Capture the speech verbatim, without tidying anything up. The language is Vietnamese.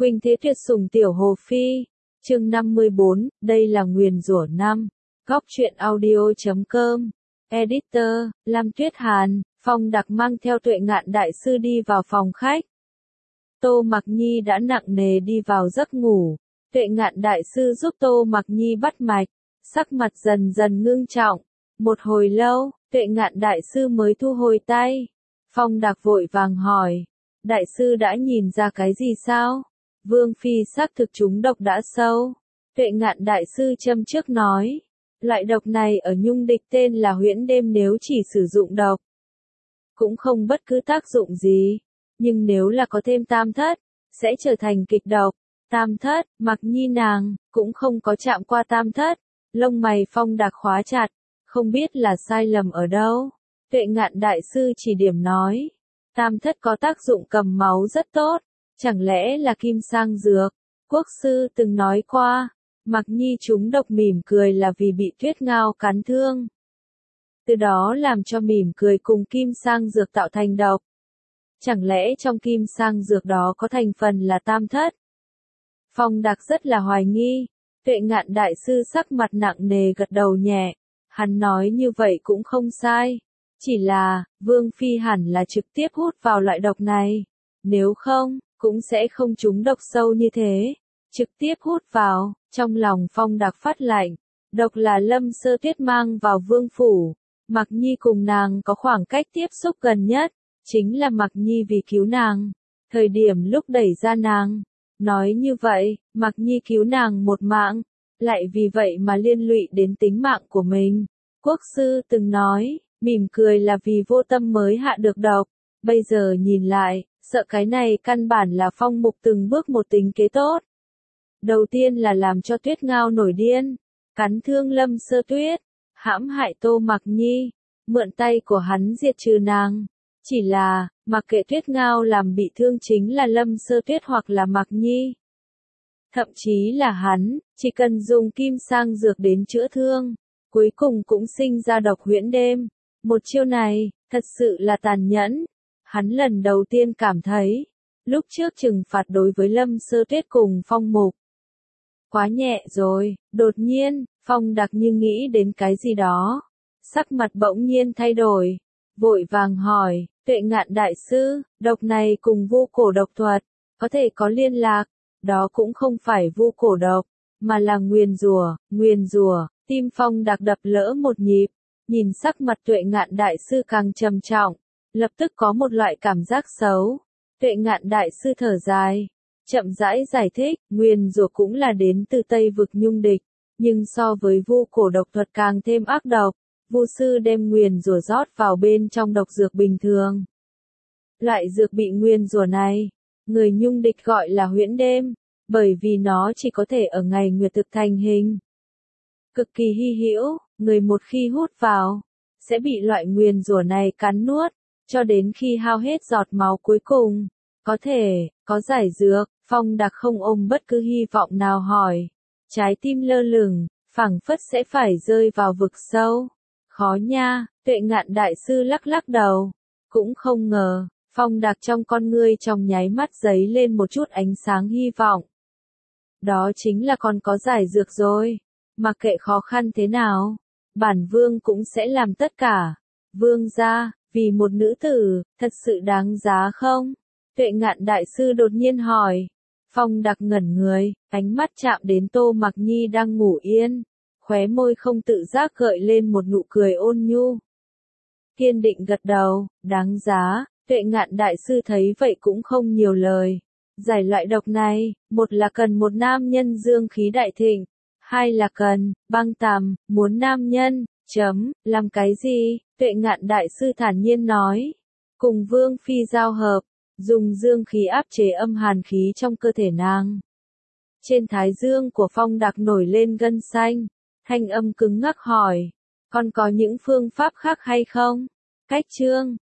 Khuynh thế tuyệt sủng tiểu Hồ Phi. Chương năm mươi bốn, đây là nguyền rủa năm. Góc truyện audio chấm com. Editor, Lam Tuyết Hàn, Phong Đặc mang theo Tuệ Ngạn Đại Sư đi vào phòng khách. Tô Mặc Nhi đã nặng nề đi vào giấc ngủ. Tuệ Ngạn Đại Sư giúp Tô Mặc Nhi bắt mạch, sắc mặt dần dần ngưng trọng. Một hồi lâu, Tuệ Ngạn Đại Sư mới thu hồi tay. Phong Đặc vội vàng hỏi, Đại Sư đã nhìn ra cái gì sao? Vương Phi xác thực trúng độc đã sâu. Tuệ Ngạn Đại Sư châm trước nói, loại độc này ở nhung địch tên là huyễn đêm, nếu chỉ sử dụng độc cũng không bất cứ tác dụng gì, nhưng nếu là có thêm tam thất, sẽ trở thành kịch độc. Tam thất, Mặc Nhi nàng cũng không có chạm qua tam thất. Lông mày Phong Đặc khóa chặt, không biết là sai lầm ở đâu. Tuệ Ngạn Đại Sư chỉ điểm nói, tam thất có tác dụng cầm máu rất tốt, chẳng lẽ là kim sang dược? Quốc sư từng nói qua, Mặc Nhi trúng độc mỉm cười là vì bị tuyết ngao cắn thương, từ đó làm cho mỉm cười cùng kim sang dược tạo thành độc. Chẳng lẽ trong kim sang dược đó có thành phần là tam thất? Phong Đặc rất là hoài nghi. Tuệ Ngạn Đại Sư sắc mặt nặng nề gật đầu nhẹ. Hắn nói như vậy cũng không sai. Chỉ là, Vương Phi hẳn là trực tiếp hút vào loại độc này. Nếu không, cũng sẽ không trúng độc sâu như thế. Trực tiếp hút vào, trong lòng Phong Đặc phát lạnh. Độc là Lâm Sơ Tuyết mang vào vương phủ. Mặc Nhi cùng nàng có khoảng cách tiếp xúc gần nhất. Chính là Mặc Nhi vì cứu nàng. Thời điểm lúc đẩy ra nàng. Nói như vậy, Mặc Nhi cứu nàng một mạng. Lại vì vậy mà liên lụy đến tính mạng của mình. Quốc sư từng nói, mỉm cười là vì vô tâm mới hạ được độc. Bây giờ nhìn lại, sợ cái này căn bản là Phong Mục từng bước một tính kế tốt. Đầu tiên là làm cho Tuyết Ngao nổi điên, cắn thương Lâm Sơ Tuyết, hãm hại Tô Mặc Nhi, mượn tay của hắn diệt trừ nàng. Chỉ là, mặc kệ Tuyết Ngao làm bị thương chính là Lâm Sơ Tuyết hoặc là Mặc Nhi. Thậm chí là hắn, chỉ cần dùng kim sang dược đến chữa thương, cuối cùng cũng sinh ra độc huyễn đêm. Một chiêu này, thật sự là tàn nhẫn. Hắn lần đầu tiên cảm thấy, lúc trước trừng phạt đối với Lâm Sơ Tuyết cùng Phong Mục quá nhẹ rồi. Đột nhiên, Phong Đặc như nghĩ đến cái gì đó, sắc mặt bỗng nhiên thay đổi, vội vàng hỏi, Tuệ Ngạn Đại Sư, độc này cùng vu cổ độc thuật có thể có liên lạc? Đó cũng không phải vu cổ độc, mà là nguyền rủa. Nguyền rủa. Tim Phong Đặc đập lỡ một nhịp, nhìn sắc mặt Tuệ Ngạn Đại Sư càng trầm trọng, lập tức có một loại cảm giác xấu. Tuệ Ngạn Đại Sư thở dài, chậm rãi giải thích, nguyền rủa cũng là đến từ Tây vực nhung địch, nhưng so với vu cổ độc thuật càng thêm ác độc. Vu sư đem nguyền rủa rót vào bên trong độc dược bình thường. Loại dược bị nguyền rủa này, người nhung địch gọi là huyễn đêm, bởi vì nó chỉ có thể ở ngày nguyệt thực thành hình. Cực kỳ hy hữu, người một khi hút vào, sẽ bị loại nguyền rủa này cắn nuốt, cho đến khi hao hết giọt máu cuối cùng. Có thể, có giải dược. Phong Đặc không ôm bất cứ hy vọng nào hỏi. Trái tim lơ lửng, phảng phất sẽ phải rơi vào vực sâu. Khó nha. Tuệ Ngạn Đại Sư lắc lắc đầu. Cũng không ngờ, Phong Đặc trong con ngươi trong nháy mắt giấy lên một chút ánh sáng hy vọng. Đó chính là còn có giải dược rồi. Mặc kệ khó khăn thế nào, bản vương cũng sẽ làm tất cả. Vương gia, vì một nữ tử, thật sự đáng giá không? Tuệ Ngạn Đại Sư đột nhiên hỏi. Phong Đặc ngẩn người, ánh mắt chạm đến Tô Mặc Nhi đang ngủ yên, khóe môi không tự giác gợi lên một nụ cười ôn nhu. Kiên định gật đầu, đáng giá. Tuệ Ngạn Đại Sư thấy vậy cũng không nhiều lời. Giải loại độc này, một là cần một nam nhân dương khí đại thịnh, hai là cần băng tằm, muốn nam nhân, chấm, làm cái gì? Tuệ Ngạn Đại Sư thản nhiên nói, cùng Vương Phi giao hợp, dùng dương khí áp chế âm hàn khí trong cơ thể nàng. Trên thái dương của Phong Đặc nổi lên gân xanh, thanh âm cứng ngắc hỏi, còn có những phương pháp khác hay không? Cách chương,